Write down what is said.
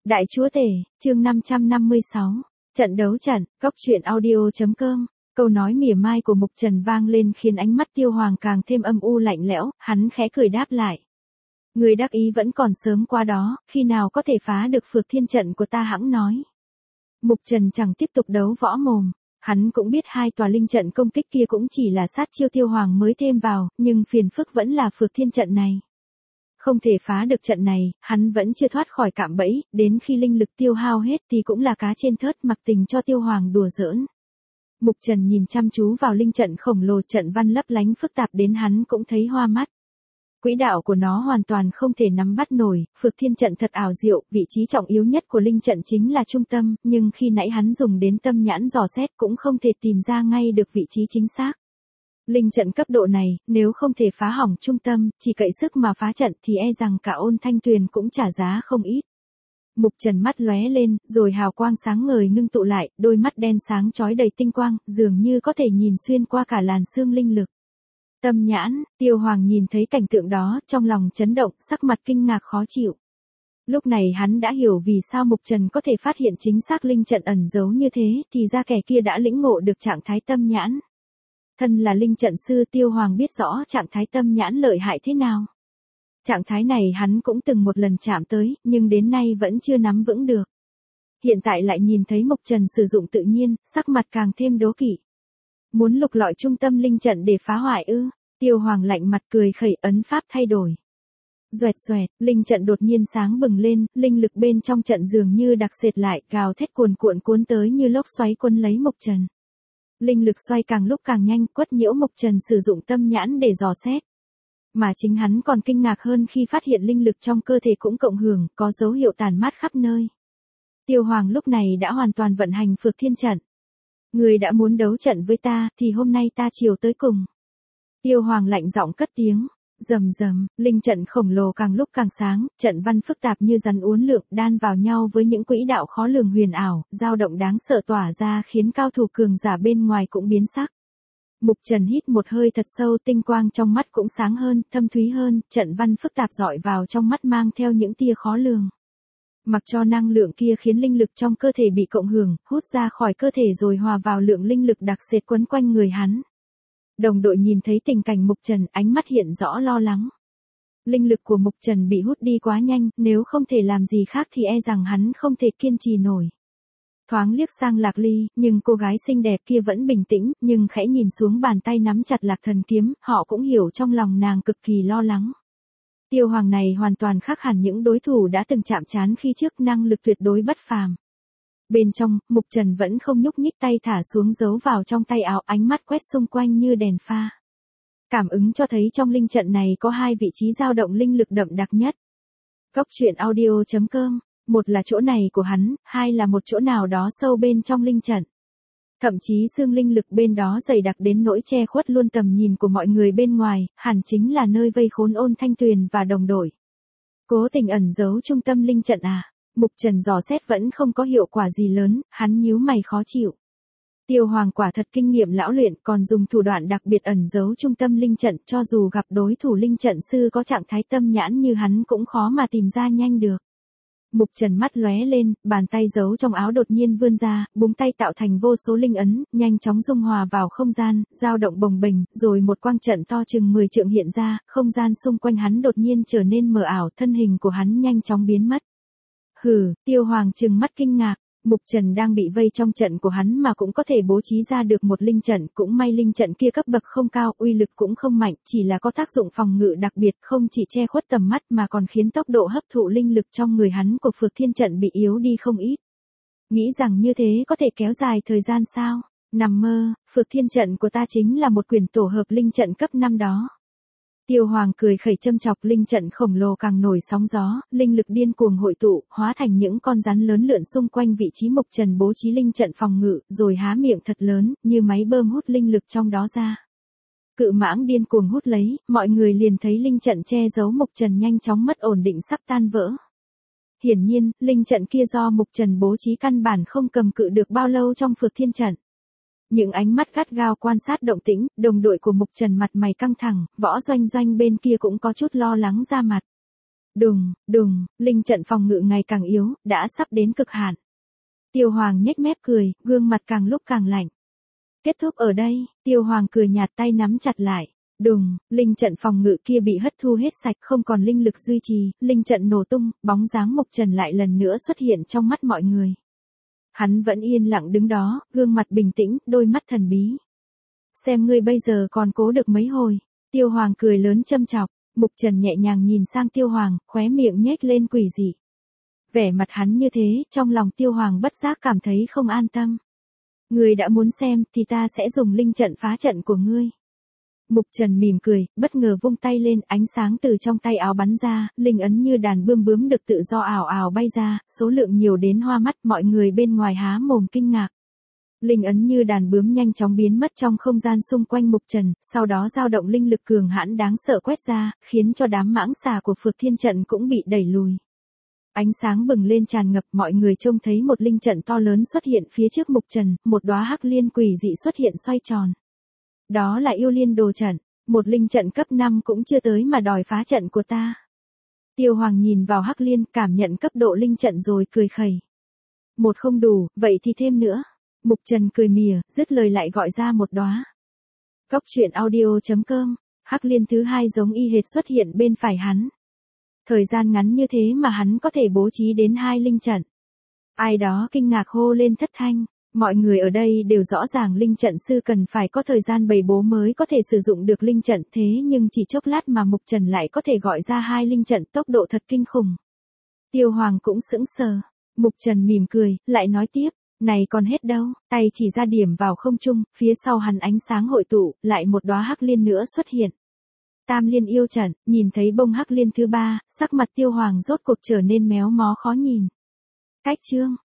Đại chúa tể, chương 556. Trận đấu trận, góc truyện audio.com. Câu nói mỉa mai của Mục Trần vang lên khiến ánh mắt Tiêu Hoàng càng thêm âm u lạnh lẽo, hắn khẽ cười đáp lại. Người đắc ý vẫn còn sớm qua đó, khi nào có thể phá được Phược Thiên trận của ta hẵng nói. Mục Trần chẳng tiếp tục đấu võ mồm, hắn cũng biết hai tòa linh trận công kích kia cũng chỉ là sát chiêu Tiêu Hoàng mới thêm vào, nhưng phiền phức vẫn là Phược Thiên trận này. Không thể phá được trận này, hắn vẫn chưa thoát khỏi cạm bẫy, đến khi linh lực tiêu hao hết thì cũng là cá trên thớt mặc tình cho Tiêu Hoàng đùa giỡn. Mục Trần nhìn chăm chú vào linh trận khổng lồ, trận văn lấp lánh phức tạp đến hắn cũng thấy hoa mắt. Quỹ đạo của nó hoàn toàn không thể nắm bắt nổi, Phược Thiên trận thật ảo diệu, vị trí trọng yếu nhất của linh trận chính là trung tâm, nhưng khi nãy hắn dùng đến tâm nhãn dò xét cũng không thể tìm ra ngay được vị trí chính xác. Linh trận cấp độ này, nếu không thể phá hỏng trung tâm, chỉ cậy sức mà phá trận thì e rằng cả Ôn Thanh Tuyền cũng trả giá không ít. Mục Trần mắt lóe lên, rồi hào quang sáng ngời ngưng tụ lại, đôi mắt đen sáng chói đầy tinh quang, dường như có thể nhìn xuyên qua cả làn xương linh lực. Tâm nhãn, Tiêu Hoàng nhìn thấy cảnh tượng đó, trong lòng chấn động, sắc mặt kinh ngạc khó chịu. Lúc này hắn đã hiểu vì sao Mục Trần có thể phát hiện chính xác linh trận ẩn giấu như thế, thì ra kẻ kia đã lĩnh ngộ được trạng thái tâm nhãn. Thân là linh trận sư, Tiêu Hoàng biết rõ trạng thái tâm nhãn lợi hại thế nào. Trạng thái này hắn cũng từng một lần chạm tới, nhưng đến nay vẫn chưa nắm vững được. Hiện tại lại nhìn thấy Mục Trần sử dụng tự nhiên, sắc mặt càng thêm đố kỵ. Muốn lục lọi trung tâm linh trận để phá hoại ư? Tiêu Hoàng lạnh mặt cười khẩy, ấn pháp thay đổi. Xoẹt xoẹt, linh trận đột nhiên sáng bừng lên, linh lực bên trong trận dường như đặc sệt lại, gào thét cuồn cuộn cuốn tới như lốc xoáy cuốn lấy Mục Trần. Linh lực xoay càng lúc càng nhanh, quất nhiễu Mục Trần sử dụng tâm nhãn để dò xét. Mà chính hắn còn kinh ngạc hơn khi phát hiện linh lực trong cơ thể cũng cộng hưởng, có dấu hiệu tản mát khắp nơi. Tiêu Hoàng lúc này đã hoàn toàn vận hành Phược Thiên trận. Người đã muốn đấu trận với ta, thì hôm nay ta chiều tới cùng. Tiêu Hoàng lạnh giọng cất tiếng. Rầm rầm, linh trận khổng lồ càng lúc càng sáng, trận văn phức tạp như rắn uốn lượn đan vào nhau với những quỹ đạo khó lường huyền ảo, dao động đáng sợ tỏa ra khiến cao thủ cường giả bên ngoài cũng biến sắc. Mục Trần hít một hơi thật sâu, tinh quang trong mắt cũng sáng hơn, thâm thúy hơn, trận văn phức tạp dọi vào trong mắt mang theo những tia khó lường. Mặc cho năng lượng kia khiến linh lực trong cơ thể bị cộng hưởng, hút ra khỏi cơ thể rồi hòa vào lượng linh lực đặc sệt quấn quanh người hắn. Đồng đội nhìn thấy tình cảnh Mục Trần, ánh mắt hiện rõ lo lắng. Linh lực của Mục Trần bị hút đi quá nhanh, nếu không thể làm gì khác thì e rằng hắn không thể kiên trì nổi. Thoáng liếc sang Lạc Ly, nhưng cô gái xinh đẹp kia vẫn bình tĩnh, nhưng khẽ nhìn xuống bàn tay nắm chặt Lạc Thần kiếm, họ cũng hiểu trong lòng nàng cực kỳ lo lắng. Tiêu Hoàng này hoàn toàn khác hẳn những đối thủ đã từng chạm trán khi trước, năng lực tuyệt đối bất phàm. Bên trong, Mục Trần vẫn không nhúc nhích, tay thả xuống giấu vào trong tay áo, ánh mắt quét xung quanh như đèn pha. Cảm ứng cho thấy trong linh trận này có hai vị trí dao động linh lực đậm đặc nhất. Góc truyện audio.com, một là chỗ này của hắn, hai là một chỗ nào đó sâu bên trong linh trận. Thậm chí xương linh lực bên đó dày đặc đến nỗi che khuất luôn tầm nhìn của mọi người bên ngoài, hẳn chính là nơi vây khốn Ôn Thanh Tuyền và đồng đội. Cố tình ẩn giấu trung tâm linh trận à? Mục Trần dò xét vẫn không có hiệu quả gì lớn, hắn nhíu mày khó chịu. Tiêu Hoàng quả thật kinh nghiệm lão luyện, còn dùng thủ đoạn đặc biệt ẩn giấu trung tâm linh trận, cho dù gặp đối thủ linh trận sư có trạng thái tâm nhãn như hắn cũng khó mà tìm ra nhanh được. Mục Trần mắt lóe lên, bàn tay giấu trong áo đột nhiên vươn ra, búng tay tạo thành vô số linh ấn, nhanh chóng dung hòa vào không gian, dao động bồng bềnh, rồi một quang trận to chừng 10 trượng hiện ra, không gian xung quanh hắn đột nhiên trở nên mờ ảo, thân hình của hắn nhanh chóng biến mất. Hừ, Tiêu Hoàng trừng mắt kinh ngạc, Mục Trần đang bị vây trong trận của hắn mà cũng có thể bố trí ra được một linh trận, cũng may linh trận kia cấp bậc không cao, uy lực cũng không mạnh, chỉ là có tác dụng phòng ngự đặc biệt, không chỉ che khuất tầm mắt mà còn khiến tốc độ hấp thụ linh lực trong người hắn của Phược Thiên trận bị yếu đi không ít. Nghĩ rằng như thế có thể kéo dài thời gian sao? Nằm mơ, Phược Thiên trận của ta chính là một quyển tổ hợp linh trận cấp 5 đó. Tiêu Hoàng cười khẩy châm chọc, linh trận khổng lồ càng nổi sóng gió, linh lực điên cuồng hội tụ, hóa thành những con rắn lớn lượn xung quanh vị trí Mục Trần bố trí linh trận phòng ngự, rồi há miệng thật lớn, như máy bơm hút linh lực trong đó ra. Cự mãng điên cuồng hút lấy, mọi người liền thấy linh trận che giấu Mục Trần nhanh chóng mất ổn định sắp tan vỡ. Hiển nhiên, linh trận kia do Mục Trần bố trí căn bản không cầm cự được bao lâu trong Phược Thiên trận. Những ánh mắt gắt gao quan sát động tĩnh, đồng đội của Mục Trần mặt mày căng thẳng, Võ Doanh Doanh bên kia cũng có chút lo lắng ra mặt. Đùng, đùng, linh trận phòng ngự ngày càng yếu, đã sắp đến cực hạn. Tiêu Hoàng nhếch mép cười, gương mặt càng lúc càng lạnh. Kết thúc ở đây, Tiêu Hoàng cười nhạt, tay nắm chặt lại. Đùng, linh trận phòng ngự kia bị hất thu hết sạch, không còn linh lực duy trì, linh trận nổ tung, bóng dáng Mục Trần lại lần nữa xuất hiện trong mắt mọi người. Hắn vẫn yên lặng đứng đó, gương mặt bình tĩnh, đôi mắt thần bí. Xem ngươi bây giờ còn cố được mấy hồi. Tiêu Hoàng cười lớn châm chọc. Mục Trần nhẹ nhàng nhìn sang Tiêu Hoàng, khóe miệng nhếch lên quỷ dị. Vẻ mặt hắn như thế, trong lòng Tiêu Hoàng bất giác cảm thấy không an tâm. Ngươi đã muốn xem, thì ta sẽ dùng linh trận phá trận của ngươi. Mục Trần mỉm cười, bất ngờ vung tay lên, ánh sáng từ trong tay áo bắn ra, linh ấn như đàn bướm được tự do ảo ảo bay ra, số lượng nhiều đến hoa mắt, mọi người bên ngoài há mồm kinh ngạc. Linh ấn như đàn bướm nhanh chóng biến mất trong không gian xung quanh Mục Trần, sau đó dao động linh lực cường hãn đáng sợ quét ra, khiến cho đám mãng xà của Phược Thiên trận cũng bị đẩy lùi. Ánh sáng bừng lên tràn ngập, mọi người trông thấy một linh trận to lớn xuất hiện phía trước Mục Trần, một đóa hắc liên quỷ dị xuất hiện xoay tròn. Đó là yêu liên đồ trận, một linh trận cấp 5 cũng chưa tới mà đòi phá trận của ta. Tiêu Hoàng nhìn vào hắc liên, cảm nhận cấp độ linh trận rồi cười khẩy. Một không đủ, vậy thì thêm nữa. Mục Trần cười mỉa, dứt lời lại gọi ra một đóa. Góc truyện audio.com, hắc liên thứ hai giống y hệt xuất hiện bên phải hắn. Thời gian ngắn như thế mà hắn có thể bố trí đến 2 linh trận. Ai đó kinh ngạc hô lên thất thanh. Mọi người ở đây đều rõ ràng linh trận sư cần phải có thời gian bày bố mới có thể sử dụng được linh trận, thế nhưng chỉ chốc lát mà Mục Trần lại có thể gọi ra 2 linh trận, tốc độ thật kinh khủng. Tiêu Hoàng cũng sững sờ. Mục Trần mỉm cười, lại nói tiếp. Này còn hết đâu, tay chỉ ra điểm vào không trung, phía sau hắn ánh sáng hội tụ, lại một đóa hắc liên nữa xuất hiện. Tam liên yêu trận, nhìn thấy bông hắc liên thứ 3, sắc mặt Tiêu Hoàng rốt cuộc trở nên méo mó khó nhìn. Cách chương